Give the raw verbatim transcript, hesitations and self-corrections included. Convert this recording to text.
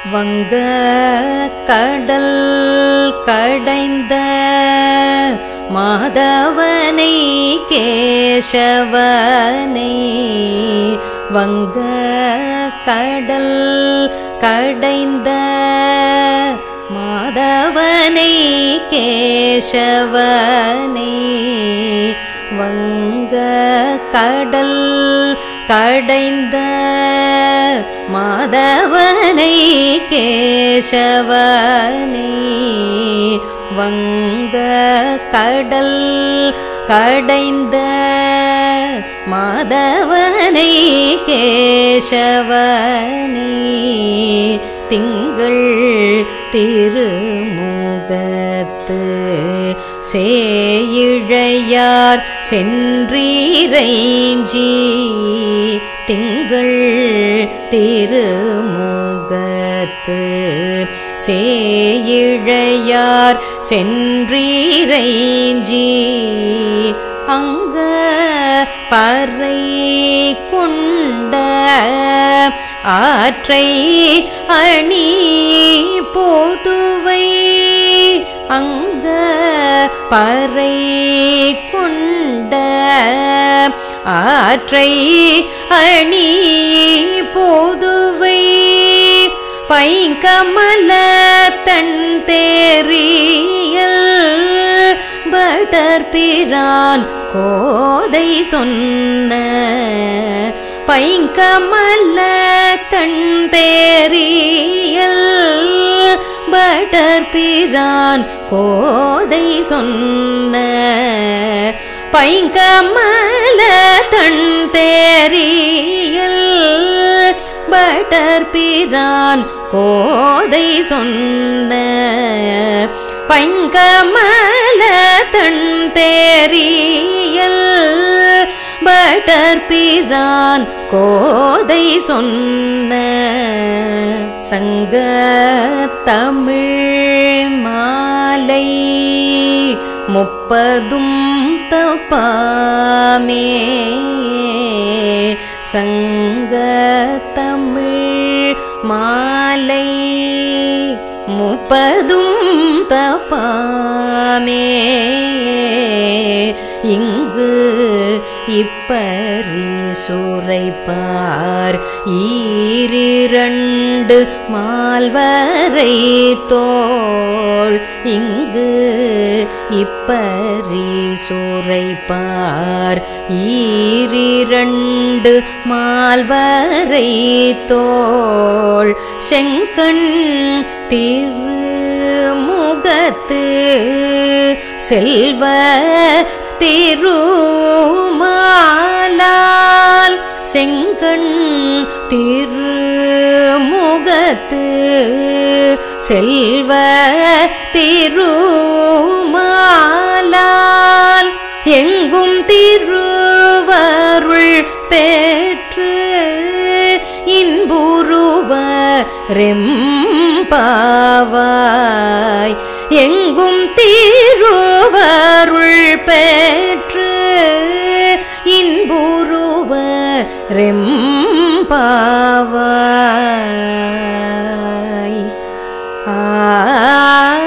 வங்க கடல் கடைந்த மாதவனை கேசவனை வங்க கடல் கடைந்த மாதவனை கேசவனை வங்க கடல் கடைந்த மாதவனை கேசவனை வங்க கடல் கடைந்த மாதவனை கேசவனை திங்கள் திருமுகத்து சேயிழையார் சென்றீரைஞ்சி திங்கள் திருமுகத்து சேயிழையார் சென்றீரைஞ்சி அங்க பறை கொண்ட ஆற்றை அணி போதுவை அங்க பறை கொண்ட ஆற்றை அணி போதுவை பைங்கமல தன் தேரியல் படர்பிரான் கோதை சொன்ன பைங்கமல தன் தேரியல் படர்பிரான் கோதை சொன்ன பைங்கமல தன் தேரியல் படர்பிரான் கோதை சொன்ன பைங்கமல தன் தேரியல் படர்பிரான் கோதை சொன்ன சங்க தமிழ் மாலை முப்பதும் தப்பாமே சங்க தமிழ் மாலை முப்பதும் தப்பாமே இங்கு இப்பரிசுரைப்பார் ஈரிரண்டு மால்வரை தோள் இங்கு இப்பரிசுரைப்பார் ஈரிரண்டு மால்வரை தோள் செங்கண் திருமுகத்து செல்வ திருமாலால் செங்கண் திருமுகத்து செல்வ திருமாலால் எங்கும் திருவருள் பெற்று இன்புருவ ரெம்பாவாய் எங்கும் திருவருள் பெற்று இன்புருவ ரெம்பாவாய் ஆ